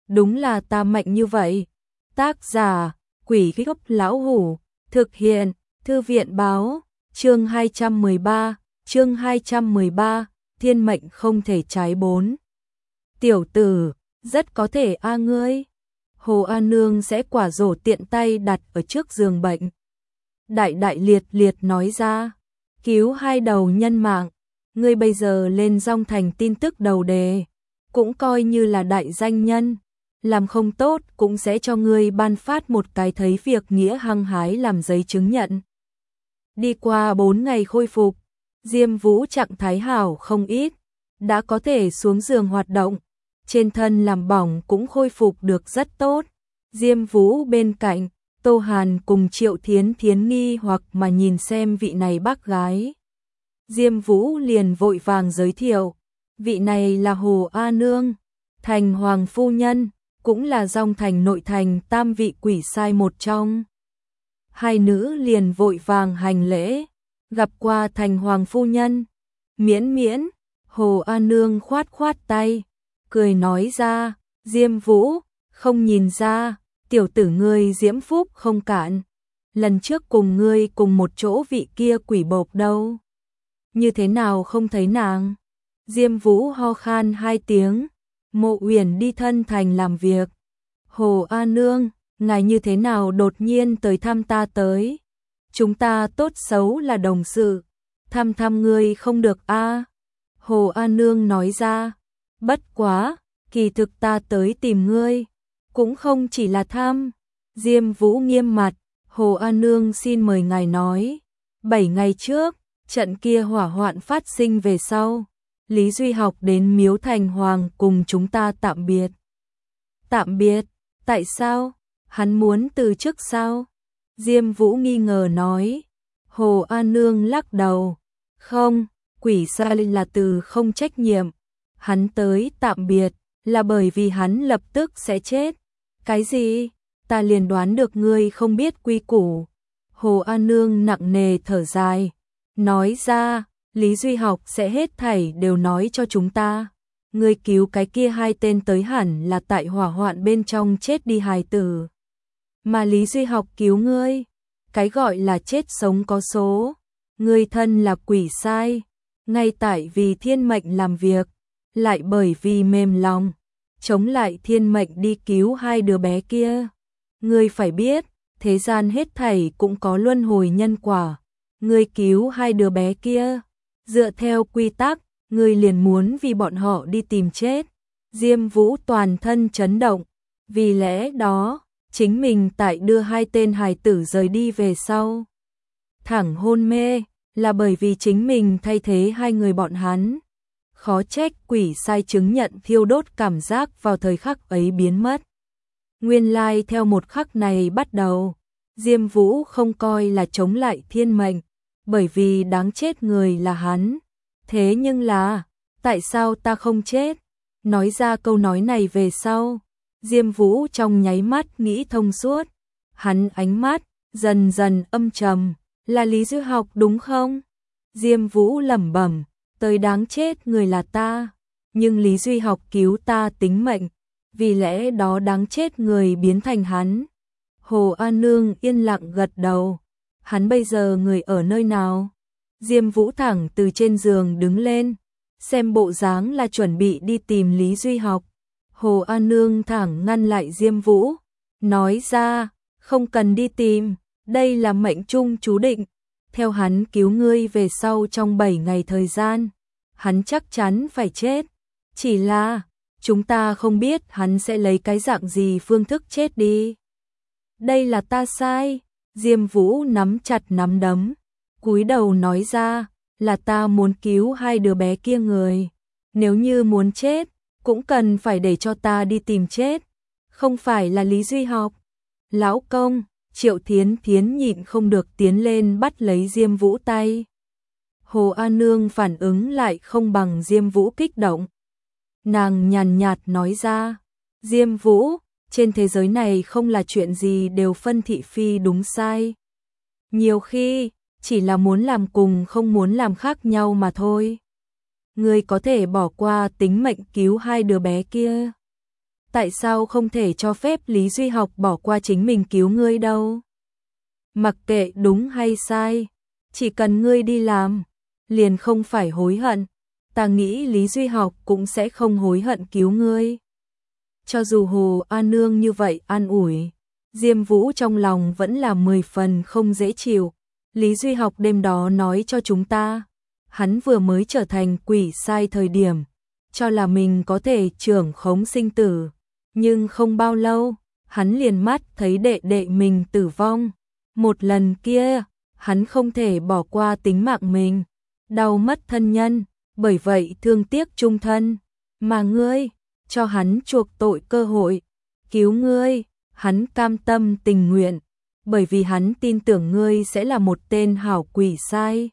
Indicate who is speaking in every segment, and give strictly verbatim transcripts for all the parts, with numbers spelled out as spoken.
Speaker 1: đúng là ta mạnh như vậy. Tác giả, Quỷ Gốc Lão Hủ, thực hiện, Thư viện báo, chương hai trăm mười ba, chương hai trăm mười ba, thiên mệnh không thể trái bốn. Tiểu tử, rất có thể a ngươi. Hồ A Nương sẽ quả rổ tiện tay đặt ở trước giường bệnh. Đại đại liệt liệt nói ra, cứu hai đầu nhân mạng, ngươi bây giờ lên Dong Thành tin tức đầu đề, cũng coi như là đại danh nhân, làm không tốt cũng sẽ cho ngươi ban phát một cái thấy việc nghĩa hăng hái làm giấy chứng nhận. Đi qua bốn ngày khôi phục, Diêm Vũ trạng thái hảo không ít, đã có thể xuống giường hoạt động, trên thân làm bỏng cũng khôi phục được rất tốt. Diêm Vũ bên cạnh, Tô Hàn cùng Triệu Thiến Thiến nghi hoặc mà nhìn xem vị này bác gái. Diêm Vũ liền vội vàng giới thiệu, vị này là Hồ A Nương, thành hoàng phu nhân, cũng là Dong Thành nội thành tam vị quỷ sai một trong. Hai nữ liền vội vàng hành lễ, gặp qua thành hoàng phu nhân. Miễn miễn, Hồ A Nương khoát khoát tay, cười nói ra, Diêm Vũ, không nhìn ra, tiểu tử ngươi diễm phúc không cạn. Lần trước cùng ngươi cùng một chỗ vị kia quỷ bộc đâu. Như thế nào không thấy nàng? Diêm Vũ ho khan hai tiếng, Mộ Uyển đi thân thành làm việc. Hồ A Nương, ngài như thế nào đột nhiên tới thăm ta tới? Chúng ta tốt xấu là đồng sự, thăm thăm ngươi không được a? Hồ A Nương nói ra, bất quá, kỳ thực ta tới tìm ngươi, cũng không chỉ là thăm. Diêm Vũ nghiêm mặt, Hồ A Nương xin mời ngài nói. Bảy ngày trước, trận kia hỏa hoạn phát sinh về sau, Lý Duy Học đến Miếu Thành Hoàng cùng chúng ta tạm biệt. Tạm biệt? Tại sao? Hắn muốn từ chức sao? Diêm Vũ nghi ngờ nói. Hồ A Nương lắc đầu. Không, quỷ sai là từ không trách nhiệm. Hắn tới tạm biệt là bởi vì hắn lập tức sẽ chết. Cái gì? Ta liền đoán được ngươi không biết quy củ. Hồ A Nương nặng nề thở dài, nói ra, Lý Duy Học sẽ hết thảy đều nói cho chúng ta. Ngươi cứu cái kia hai tên tới hẳn là tại hỏa hoạn bên trong chết đi hài tử. Mà Lý Duy Học cứu ngươi, cái gọi là chết sống có số. Ngươi thân là quỷ sai, ngay tại vì thiên mệnh làm việc, lại bởi vì mềm lòng, chống lại thiên mệnh đi cứu hai đứa bé kia. Ngươi phải biết, thế gian hết thảy cũng có luân hồi nhân quả. Ngươi cứu hai đứa bé kia, dựa theo quy tắc, ngươi liền muốn vì bọn họ đi tìm chết. Diêm Vũ toàn thân chấn động, vì lẽ đó, chính mình tại đưa hai tên hài tử rời đi về sau. Thẳng hôn mê, là bởi vì chính mình thay thế hai người bọn hắn. Khó trách quỷ sai chứng nhận thiêu đốt cảm giác vào thời khắc ấy biến mất. Nguyên lai theo một khắc này bắt đầu, Diêm Vũ không coi là chống lại thiên mệnh, bởi vì đáng chết người là hắn. Thế nhưng là, tại sao ta không chết? Nói ra câu nói này về sau, Diêm Vũ trong nháy mắt nghĩ thông suốt. Hắn ánh mắt dần dần âm trầm, là Lý Duy Học đúng không? Diêm Vũ lẩm bẩm, tới đáng chết người là ta, nhưng Lý Duy Học cứu ta tính mệnh, vì lẽ đó đáng chết người biến thành hắn. Hồ A Nương yên lặng gật đầu. Hắn bây giờ người ở nơi nào? Diêm Vũ thẳng từ trên giường đứng lên, xem bộ dáng là chuẩn bị đi tìm Lý Duy Học. Hồ A Nương thẳng ngăn lại Diêm Vũ, nói ra, không cần đi tìm, đây là mệnh trung chú định. Theo hắn cứu ngươi về sau trong bảy ngày thời gian, hắn chắc chắn phải chết. Chỉ là, chúng ta không biết hắn sẽ lấy cái dạng gì phương thức chết đi. Đây là ta sai. Diêm Vũ nắm chặt nắm đấm, cúi đầu nói ra, là ta muốn cứu hai đứa bé kia người. Nếu như muốn chết, cũng cần phải để cho ta đi tìm chết, không phải là Lý Duy Học. Lão công, Triệu Thiến Thiến nhịn không được tiến lên bắt lấy Diêm Vũ tay. Hồ A Nương phản ứng lại không bằng Diêm Vũ kích động. Nàng nhàn nhạt nói ra, Diêm Vũ, trên thế giới này không là chuyện gì đều phân thị phi đúng sai. Nhiều khi, chỉ là muốn làm cùng không muốn làm khác nhau mà thôi. Ngươi có thể bỏ qua tính mệnh cứu hai đứa bé kia. Tại sao không thể cho phép Lý Duy Học bỏ qua chính mình cứu ngươi đâu? Mặc kệ đúng hay sai, chỉ cần ngươi đi làm, liền không phải hối hận. Ta nghĩ Lý Duy Học cũng sẽ không hối hận cứu ngươi. Cho dù Hồ An Nương như vậy an ủi, Diêm Vũ trong lòng vẫn là mười phần không dễ chịu. Lý Duy Học đêm đó nói cho chúng ta, hắn vừa mới trở thành quỷ sai thời điểm, cho là mình có thể trưởng khống sinh tử. Nhưng không bao lâu, hắn liền mắt thấy đệ đệ mình tử vong. Một lần kia, hắn không thể bỏ qua tính mạng mình, đau mất thân nhân, bởi vậy thương tiếc chung thân. Mà ngươi, cho hắn chuộc tội cơ hội, cứu ngươi, hắn cam tâm tình nguyện, bởi vì hắn tin tưởng ngươi sẽ là một tên hảo quỷ sai.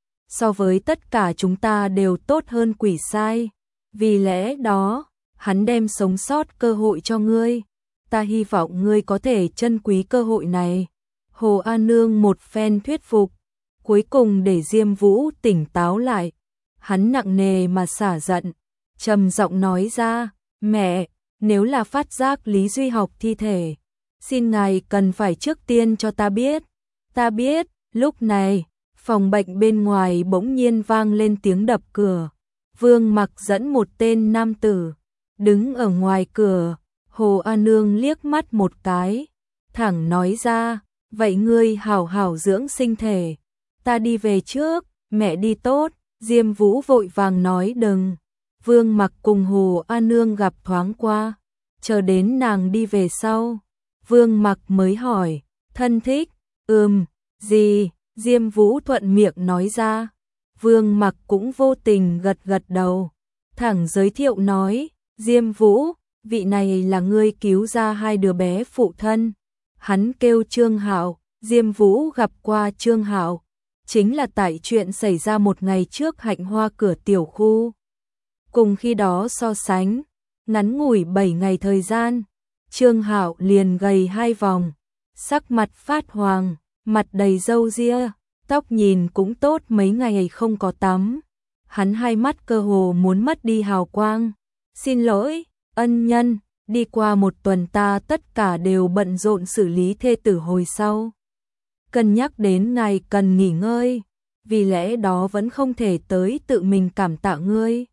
Speaker 1: So với tất cả chúng ta đều tốt hơn quỷ sai. Vì lẽ đó, hắn đem sống sót cơ hội cho ngươi. Ta hy vọng ngươi có thể trân quý cơ hội này. Hồ An Nương một phen thuyết phục, cuối cùng để Diêm Vũ tỉnh táo lại. Hắn nặng nề mà xả giận, trầm giọng nói ra, mẹ, nếu là phát giác Lý Duy Học thi thể, xin ngài cần phải trước tiên cho ta biết. Ta biết. Lúc này, phòng bệnh bên ngoài bỗng nhiên vang lên tiếng đập cửa. Vương Mặc dẫn một tên nam tử, đứng ở ngoài cửa. Hồ An Nương liếc mắt một cái, thẳng nói ra, vậy ngươi hảo hảo dưỡng sinh thể, ta đi về trước, mẹ đi tốt. Diêm Vũ vội vàng nói đừng. Vương Mặc cùng Hồ An Nương gặp thoáng qua, chờ đến nàng đi về sau, Vương Mặc mới hỏi, thân thích, ừm, gì? Diêm Vũ thuận miệng nói ra. Vương Mặc cũng vô tình gật gật đầu, thẳng giới thiệu nói, Diêm Vũ, vị này là ngươi cứu ra hai đứa bé phụ thân. Hắn kêu Trương Hạo. Diêm Vũ gặp qua Trương Hạo, chính là tại chuyện xảy ra một ngày trước Hạnh Hoa cửa tiểu khu. Cùng khi đó so sánh, ngắn ngủi bảy ngày thời gian, Trương Hạo liền gầy hai vòng, sắc mặt phát hoàng, mặt đầy râu ria, tóc nhìn cũng tốt mấy ngày không có tắm. Hắn hai mắt cơ hồ muốn mất đi hào quang. Xin lỗi, ân nhân, đi qua một tuần ta tất cả đều bận rộn xử lý thê tử hồi sau. Cân nhắc đến ngài cần nghỉ ngơi, vì lẽ đó vẫn không thể tới tự mình cảm tạ ngươi.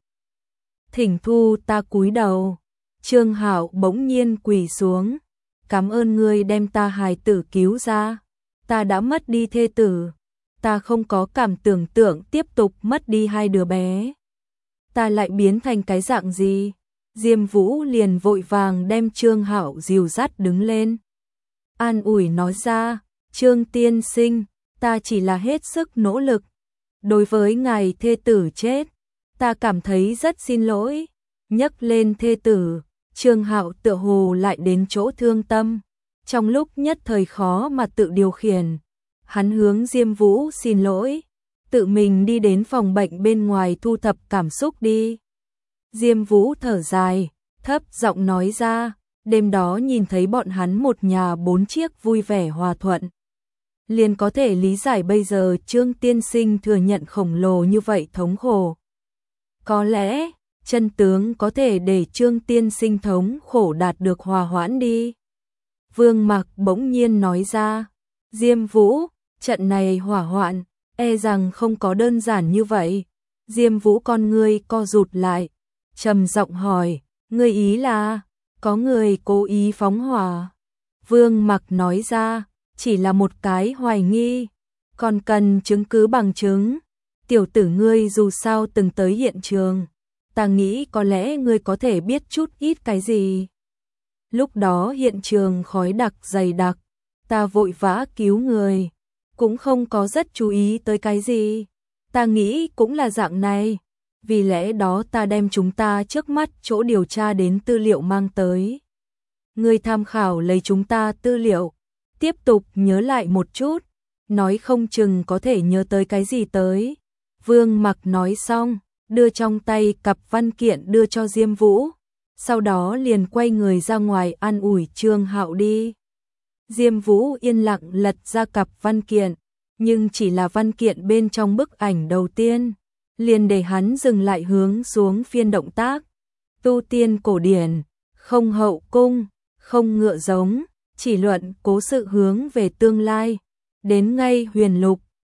Speaker 1: Thỉnh thu ta cúi đầu. Trương Hạo bỗng nhiên quỳ xuống, cảm ơn ngươi đem ta hài tử cứu ra. Ta đã mất đi thê tử, ta không có cảm tưởng tượng tiếp tục mất đi hai đứa bé, ta lại biến thành cái dạng gì. Diêm Vũ liền vội vàng đem Trương Hạo dìu dắt đứng lên, an ủi nói ra, Trương tiên sinh, ta chỉ là hết sức nỗ lực. Đối với ngài thê tử chết, ta cảm thấy rất xin lỗi. Nhắc lên thê tử, Trương Hạo tựa hồ lại đến chỗ thương tâm, trong lúc nhất thời khó mà tự điều khiển. Hắn hướng Diêm Vũ xin lỗi, tự mình đi đến phòng bệnh bên ngoài thu thập cảm xúc đi. Diêm Vũ thở dài, thấp giọng nói ra, đêm đó nhìn thấy bọn hắn một nhà bốn chiếc vui vẻ hòa thuận, liền có thể lý giải bây giờ Trương tiên sinh thừa nhận khổng lồ như vậy thống khổ. Có lẽ, chân tướng có thể để Trương tiên sinh thống khổ đạt được hòa hoãn đi. Vương Mặc bỗng nhiên nói ra, Diêm Vũ, trận này hỏa hoạn, e rằng không có đơn giản như vậy. Diêm Vũ con ngươi co rụt lại, trầm giọng hỏi, ngươi ý là, có người cố ý phóng hỏa? Vương Mặc nói ra, chỉ là một cái hoài nghi, còn cần chứng cứ bằng chứng. Tiểu tử ngươi dù sao từng tới hiện trường, ta nghĩ có lẽ ngươi có thể biết chút ít cái gì. Lúc đó hiện trường khói đặc dày đặc, ta vội vã cứu người, cũng không có rất chú ý tới cái gì. Ta nghĩ cũng là dạng này, vì lẽ đó ta đem chúng ta trước mắt chỗ điều tra đến tư liệu mang tới. Ngươi tham khảo lấy chúng ta tư liệu, tiếp tục nhớ lại một chút, nói không chừng có thể nhớ tới cái gì tới. Vương Mặc nói xong, đưa trong tay cặp văn kiện đưa cho Diêm Vũ, sau đó liền quay người ra ngoài an ủi Trương Hạo đi. Diêm Vũ yên lặng lật ra cặp văn kiện, nhưng chỉ là văn kiện bên trong bức ảnh đầu tiên, liền để hắn dừng lại hướng xuống phiên động tác. Tu tiên cổ điển, không hậu cung, không ngựa giống, chỉ luận cố sự hướng về tương lai. Đến ngay huyền lục,